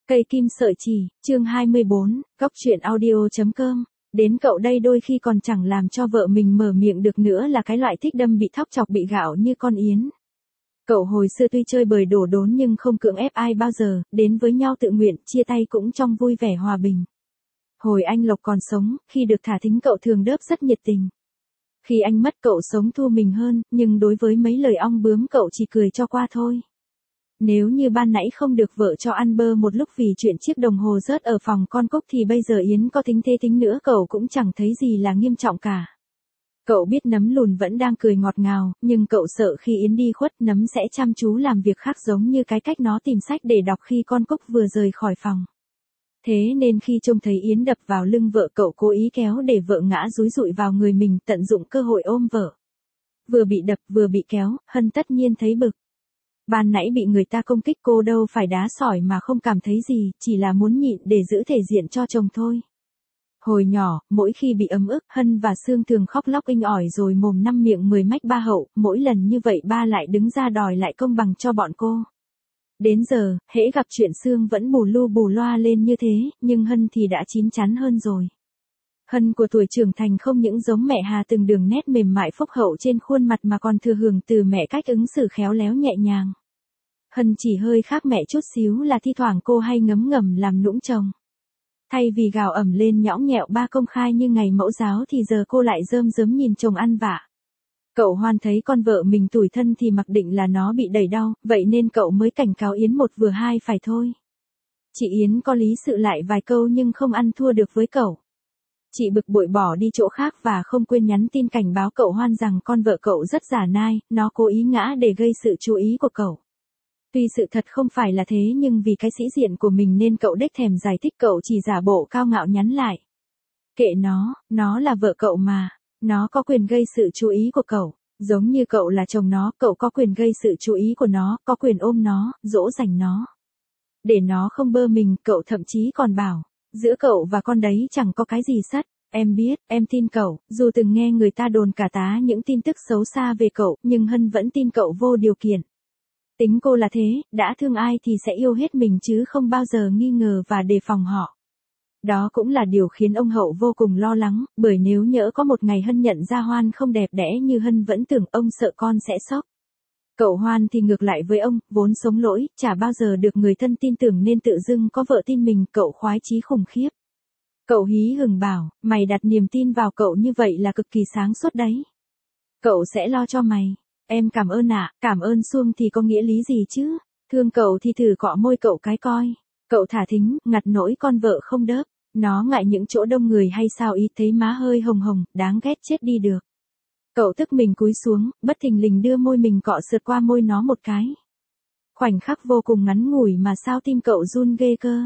Cây kim sợi chỉ, chương 24, góc truyện audio.com. Đến cậu đây đôi khi còn chẳng làm cho vợ mình mở miệng được nữa là cái loại thích đâm bị thóc chọc bị gạo như con yến. Cậu hồi xưa tuy chơi bời đổ đốn nhưng không cưỡng ép ai bao giờ, đến với nhau tự nguyện, chia tay cũng trong vui vẻ hòa bình. Hồi anh Lộc còn sống, khi được thả thính cậu thường đớp rất nhiệt tình. Khi anh mất cậu sống thua mình hơn, nhưng đối với mấy lời ong bướm cậu chỉ cười cho qua thôi. Nếu như ban nãy không được vợ cho ăn bơ một lúc vì chuyện chiếc đồng hồ rớt ở phòng con Cúc thì bây giờ Yến có tính thế tính nữa cậu cũng chẳng thấy gì là nghiêm trọng cả. Cậu biết Nấm Lùn vẫn đang cười ngọt ngào, nhưng cậu sợ khi Yến đi khuất Nấm sẽ chăm chú làm việc khác giống như cái cách nó tìm sách để đọc khi con Cúc vừa rời khỏi phòng. Thế nên khi trông thấy Yến đập vào lưng vợ cậu cố ý kéo để vợ ngã dúi dụi vào người mình tận dụng cơ hội ôm vợ. Vừa bị đập vừa bị kéo, Hân tất nhiên thấy bực. Ban nãy bị người ta công kích cô đâu phải đá sỏi mà không cảm thấy gì, chỉ là muốn nhịn để giữ thể diện cho chồng thôi. Hồi nhỏ, mỗi khi bị ấm ức, Hân và Sương thường khóc lóc inh ỏi rồi mồm năm miệng 10 mách ba hậu, mỗi lần như vậy ba lại đứng ra đòi lại công bằng cho bọn cô. Đến giờ, hễ gặp chuyện Sương vẫn bù lu bù loa lên như thế, nhưng Hân thì đã chín chắn hơn rồi. Hân của tuổi trưởng thành không những giống mẹ Hà từng đường nét mềm mại phúc hậu trên khuôn mặt mà còn thừa hưởng từ mẹ cách ứng xử khéo léo nhẹ nhàng. Hân chỉ hơi khác mẹ chút xíu là thi thoảng cô hay ngấm ngầm làm nũng chồng. Thay vì gào ẩm lên nhõng nhẽo ba công khai như ngày mẫu giáo thì giờ cô lại rơm rớm nhìn chồng ăn vạ. Cậu Hoan thấy con vợ mình tủi thân thì mặc định là nó bị đẩy đau, vậy nên cậu mới cảnh cáo Yến một vừa hai phải thôi. Chị Yến có lý sự lại vài câu nhưng không ăn thua được với cậu. Chị bực bội bỏ đi chỗ khác và không quên nhắn tin cảnh báo cậu Hoan rằng con vợ cậu rất giả nai, nó cố ý ngã để gây sự chú ý của cậu. Tuy sự thật không phải là thế nhưng vì cái sĩ diện của mình nên cậu đếch thèm giải thích cậu chỉ giả bộ cao ngạo nhắn lại. Kệ nó là vợ cậu mà, nó có quyền gây sự chú ý của cậu, giống như cậu là chồng nó, cậu có quyền gây sự chú ý của nó, có quyền ôm nó, dỗ dành nó. Để nó không bơ mình, cậu thậm chí còn bảo, giữa cậu và con đấy chẳng có cái gì sắt. Em biết, em tin cậu, dù từng nghe người ta đồn cả tá những tin tức xấu xa về cậu, nhưng Hân vẫn tin cậu vô điều kiện. Tính cô là thế, đã thương ai thì sẽ yêu hết mình chứ không bao giờ nghi ngờ và đề phòng họ. Đó cũng là điều khiến ông Hậu vô cùng lo lắng, bởi nếu nhỡ có một ngày Hân nhận ra Hoan không đẹp đẽ như Hân vẫn tưởng, ông sợ con sẽ sốc. Cậu Hoan thì ngược lại với ông, vốn sống lỗi, chả bao giờ được người thân tin tưởng nên tự dưng có vợ tin mình, cậu khoái chí khủng khiếp. Cậu hí hửng bảo, mày đặt niềm tin vào cậu như vậy là cực kỳ sáng suốt đấy. Cậu sẽ lo cho mày. Em cảm ơn ạ, cảm ơn Xuông thì có nghĩa lý gì chứ? Thương cậu thì thử cọ môi cậu cái coi. Cậu thả thính, ngặt nỗi con vợ không đớp. Nó ngại những chỗ đông người hay sao ý, thấy má hơi hồng hồng, đáng ghét chết đi được. Cậu tức mình cúi xuống, bất thình lình đưa môi mình cọ sượt qua môi nó một cái. Khoảnh khắc vô cùng ngắn ngủi mà sao tim cậu run ghê cơ.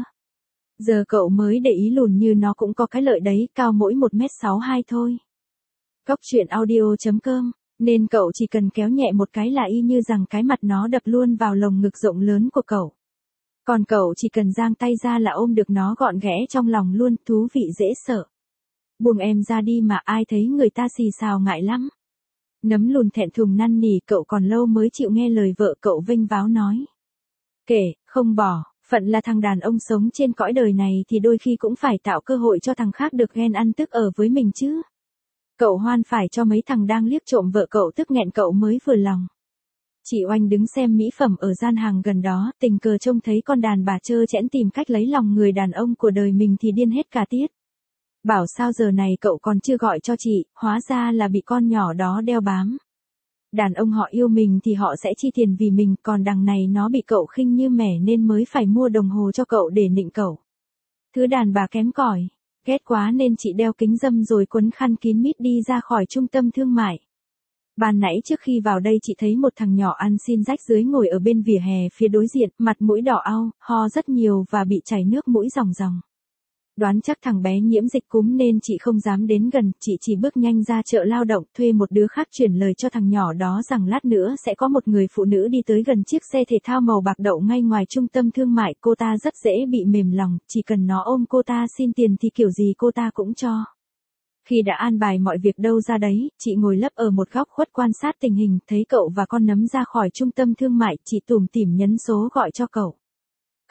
Giờ cậu mới để ý Lùn như nó cũng có cái lợi đấy, cao mỗi 1m62 thôi. Góc truyện audio.com. Nên cậu chỉ cần kéo nhẹ một cái là y như rằng cái mặt nó đập luôn vào lồng ngực rộng lớn của cậu. Còn cậu chỉ cần giang tay ra là ôm được nó gọn ghẽ trong lòng luôn, thú vị dễ sợ. Buông em ra đi mà ai thấy người ta xì xào ngại lắm. Nấm Lùn thẹn thùng năn nỉ cậu còn lâu mới chịu nghe lời vợ cậu vênh váo nói. Kể, không bỏ, phận là thằng đàn ông sống trên cõi đời này thì đôi khi cũng phải tạo cơ hội cho thằng khác được ghen ăn tức ở với mình chứ. Cậu Hoan phải cho mấy thằng đang liếc trộm vợ cậu tức nghẹn cậu mới vừa lòng. Chị Oanh đứng xem mỹ phẩm ở gian hàng gần đó, tình cờ trông thấy con đàn bà trơ trẽn tìm cách lấy lòng người đàn ông của đời mình thì điên hết cả tiết. Bảo sao giờ này cậu còn chưa gọi cho chị, hóa ra là bị con nhỏ đó đeo bám. Đàn ông họ yêu mình thì họ sẽ chi tiền vì mình, còn đằng này nó bị cậu khinh như mẻ nên mới phải mua đồng hồ cho cậu để nịnh cậu. Thứ đàn bà kém cỏi. Ghét quá nên chị đeo kính râm rồi quấn khăn kín mít đi ra khỏi trung tâm thương mại. Ban nãy trước khi vào đây chị thấy một thằng nhỏ ăn xin rách rưới ngồi ở bên vỉa hè phía đối diện, mặt mũi đỏ au, ho rất nhiều và bị chảy nước mũi ròng ròng. Đoán chắc thằng bé nhiễm dịch cúm nên chị không dám đến gần, chị chỉ bước nhanh ra chợ lao động thuê một đứa khác chuyển lời cho thằng nhỏ đó rằng lát nữa sẽ có một người phụ nữ đi tới gần chiếc xe thể thao màu bạc đậu ngay ngoài trung tâm thương mại, cô ta rất dễ bị mềm lòng, chỉ cần nó ôm cô ta xin tiền thì kiểu gì cô ta cũng cho. Khi đã an bài mọi việc đâu ra đấy, chị ngồi lấp ở một góc khuất quan sát tình hình, thấy cậu và con Nấm ra khỏi trung tâm thương mại, chị tủm tỉm nhấn số gọi cho cậu.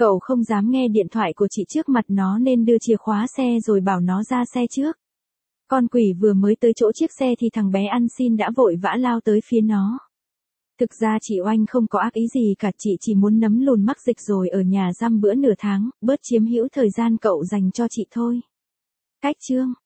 Cậu không dám nghe điện thoại của chị trước mặt nó nên đưa chìa khóa xe rồi bảo nó ra xe trước. Con quỷ vừa mới tới chỗ chiếc xe thì thằng bé ăn xin đã vội vã lao tới phía nó. Thực ra chị Oanh không có ác ý gì cả, chị chỉ muốn nấm lùn mắc dịch rồi ở nhà dăm bữa nửa tháng, bớt chiếm hữu thời gian cậu dành cho chị thôi. Cách chương